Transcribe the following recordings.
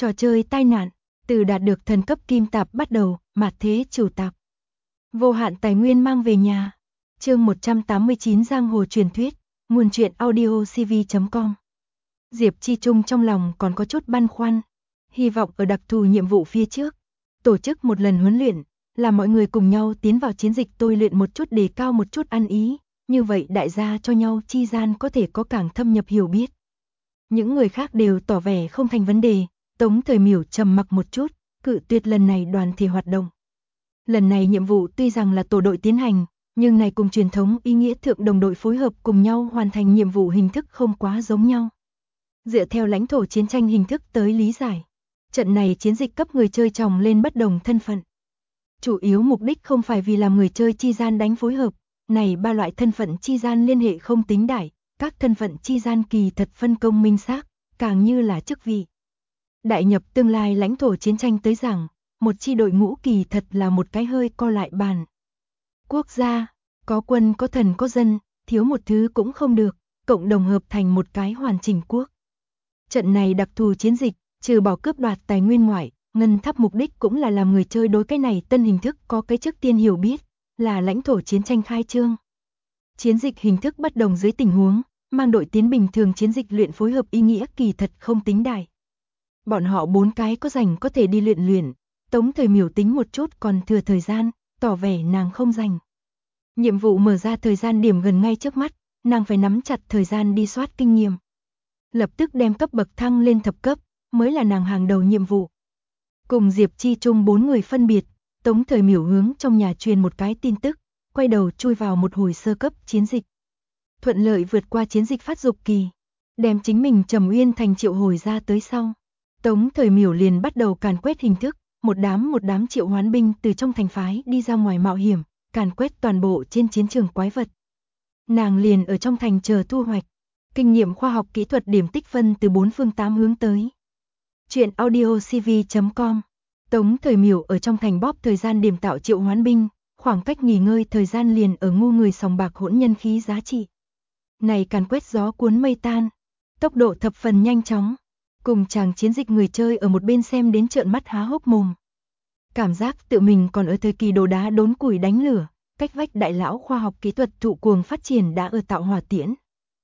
Trò chơi tai nạn, từ đạt được thần cấp kim tạp bắt đầu, mạt thế chủ tạp. Vô hạn tài nguyên mang về nhà. Chương 189 Giang hồ truyền thuyết, nguồn truyện audiocv.com. Diệp Chi Trung trong lòng còn có chút băn khoăn, hy vọng ở đặc thù nhiệm vụ phía trước, tổ chức một lần huấn luyện, là mọi người cùng nhau tiến vào chiến dịch tôi luyện một chút đề cao một chút ăn ý, như vậy đại gia cho nhau chi gian có thể có càng thâm nhập hiểu biết. Những người khác đều tỏ vẻ không thành vấn đề, Tống Thời Miểu trầm mặc một chút, cự tuyệt lần này đoàn thể hoạt động. Lần này nhiệm vụ tuy rằng là tổ đội tiến hành, nhưng này cùng truyền thống ý nghĩa thượng đồng đội phối hợp cùng nhau hoàn thành nhiệm vụ hình thức không quá giống nhau. Dựa theo lãnh thổ chiến tranh hình thức tới lý giải, trận này chiến dịch cấp người chơi trồng lên bất đồng thân phận. Chủ yếu mục đích không phải vì làm người chơi chi gian đánh phối hợp, này ba loại thân phận chi gian liên hệ không tính đại, các thân phận chi gian kỳ thật phân công minh xác, càng như là chức vị. Đại nhập tương lai lãnh thổ chiến tranh tới rằng, một chi đội ngũ kỳ thật là một cái hơi co lại bàn. Quốc gia, có quân có thần có dân, thiếu một thứ cũng không được, cộng đồng hợp thành một cái hoàn chỉnh quốc. Trận này đặc thù chiến dịch, trừ bỏ cướp đoạt tài nguyên ngoại, ngân tháp mục đích cũng là làm người chơi đối cái này tân hình thức có cái trước tiên hiểu biết, là lãnh thổ chiến tranh khai trương. Chiến dịch hình thức bất đồng dưới tình huống, mang đội tiến bình thường chiến dịch luyện phối hợp ý nghĩa kỳ thật không tính đại. Bọn họ 4 cái có rảnh có thể đi luyện, Tống Thời Miểu tính một chút còn thừa thời gian, tỏ vẻ nàng không rảnh. Nhiệm vụ mở ra thời gian điểm gần ngay trước mắt, nàng phải nắm chặt thời gian đi soát kinh nghiệm. Lập tức đem cấp bậc thăng lên thập cấp, mới là nàng hàng đầu nhiệm vụ. Cùng Diệp Chi Trung 4 người phân biệt, Tống Thời Miểu hướng trong nhà truyền một cái tin tức, quay đầu chui vào một hồi sơ cấp chiến dịch. Thuận lợi vượt qua chiến dịch phát dục kỳ, đem chính mình Trầm Uyên Thành triệu hồi ra tới sau. Tống Thời Miểu liền bắt đầu càn quét hình thức, một đám triệu hoán binh từ trong thành phái đi ra ngoài mạo hiểm, càn quét toàn bộ trên chiến trường quái vật. Nàng liền ở trong thành chờ thu hoạch, kinh nghiệm khoa học kỹ thuật điểm tích phân từ 4 phương 8 hướng tới. Chuyện audiocv.com. Tống Thời Miểu ở trong thành bóp thời gian điểm tạo triệu hoán binh, khoảng cách nghỉ ngơi thời gian liền ở ngu người sòng bạc hỗn nhân khí giá trị. Này càn quét gió cuốn mây tan, tốc độ thập phần nhanh chóng. Cùng chàng chiến dịch người chơi ở một bên xem đến trợn mắt há hốc mồm. Cảm giác tự mình còn ở thời kỳ đồ đá đốn củi đánh lửa, cách vách đại lão khoa học kỹ thuật thụ cuồng phát triển đã ở tạo hỏa tiễn.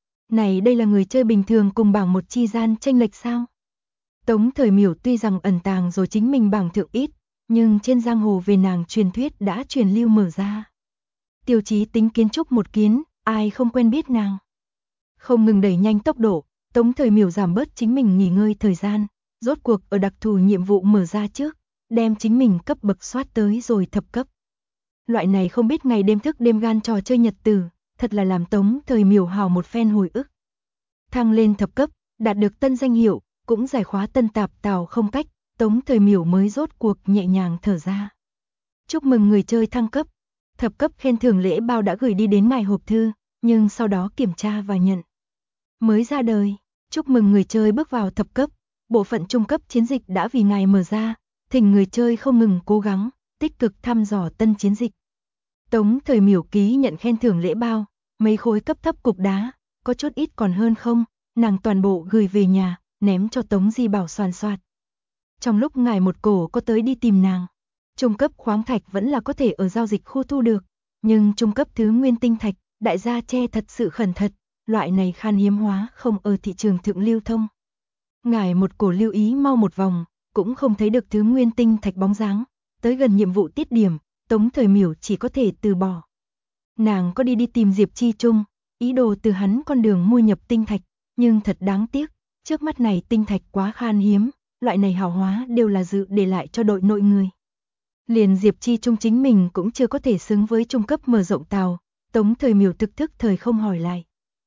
Này đây là người chơi bình thường cùng bảng một chi gian chênh lệch sao? Tống Thời Miểu tuy rằng ẩn tàng rồi chính mình bảng thượng ít, nhưng trên giang hồ về nàng truyền thuyết đã truyền lưu mở ra. Tiêu chí tính kiến trúc một kiến, ai không quen biết nàng. Không ngừng đẩy nhanh tốc độ, Tống Thời Miểu giảm bớt chính mình nghỉ ngơi thời gian, rốt cuộc ở đặc thù nhiệm vụ mở ra trước, đem chính mình cấp bậc soát tới rồi thập cấp. Loại này không biết ngày đêm thức đêm gan trò chơi nhật tử, thật là làm Tống Thời Miểu hào một phen hồi ức. Thăng lên thập cấp, đạt được tân danh hiệu, cũng giải khóa tân tạp tào không cách, Tống Thời Miểu mới rốt cuộc nhẹ nhàng thở ra. Chúc mừng người chơi thăng cấp, thập cấp khen thưởng lễ bao đã gửi đi đến ngài hộp thư, nhưng sau đó kiểm tra và nhận. Mới ra đời, chúc mừng người chơi bước vào thập cấp, bộ phận trung cấp chiến dịch đã vì ngài mở ra, thỉnh người chơi không ngừng cố gắng, tích cực thăm dò tân chiến dịch. Tống Thời Miểu ký nhận khen thưởng lễ bao, mấy khối cấp thấp cục đá, có chút ít còn hơn không, nàng toàn bộ gửi về nhà, ném cho Tống Di Bảo soàn soạt. Trong lúc ngài một cổ có tới đi tìm nàng, trung cấp khoáng thạch vẫn là có thể ở giao dịch khu thu được, nhưng trung cấp thứ nguyên tinh thạch, đại gia che thật sự khẩn thật. Loại này khan hiếm hóa không ở thị trường thượng lưu thông. Ngài một cổ lưu ý mau một vòng, cũng không thấy được thứ nguyên tinh thạch bóng dáng, tới gần nhiệm vụ tiết điểm, Tống Thời Miểu chỉ có thể từ bỏ. Nàng có đi tìm Diệp Chi Trung, ý đồ từ hắn con đường mua nhập tinh thạch, nhưng thật đáng tiếc, trước mắt này tinh thạch quá khan hiếm, loại này hào hóa đều là dự để lại cho đội nội người. Liền Diệp Chi Trung chính mình cũng chưa có thể xứng với trung cấp mở rộng tàu, Tống Thời Miểu thực thức thời không hỏi lại.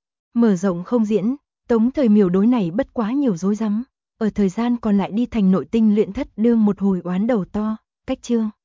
Mở rộng không diễn, Tống Thời Miểu đối này bất quá nhiều rối rắm, ở thời gian còn lại đi thành nội tinh luyện thất đương một hồi oán đầu to, cách chương.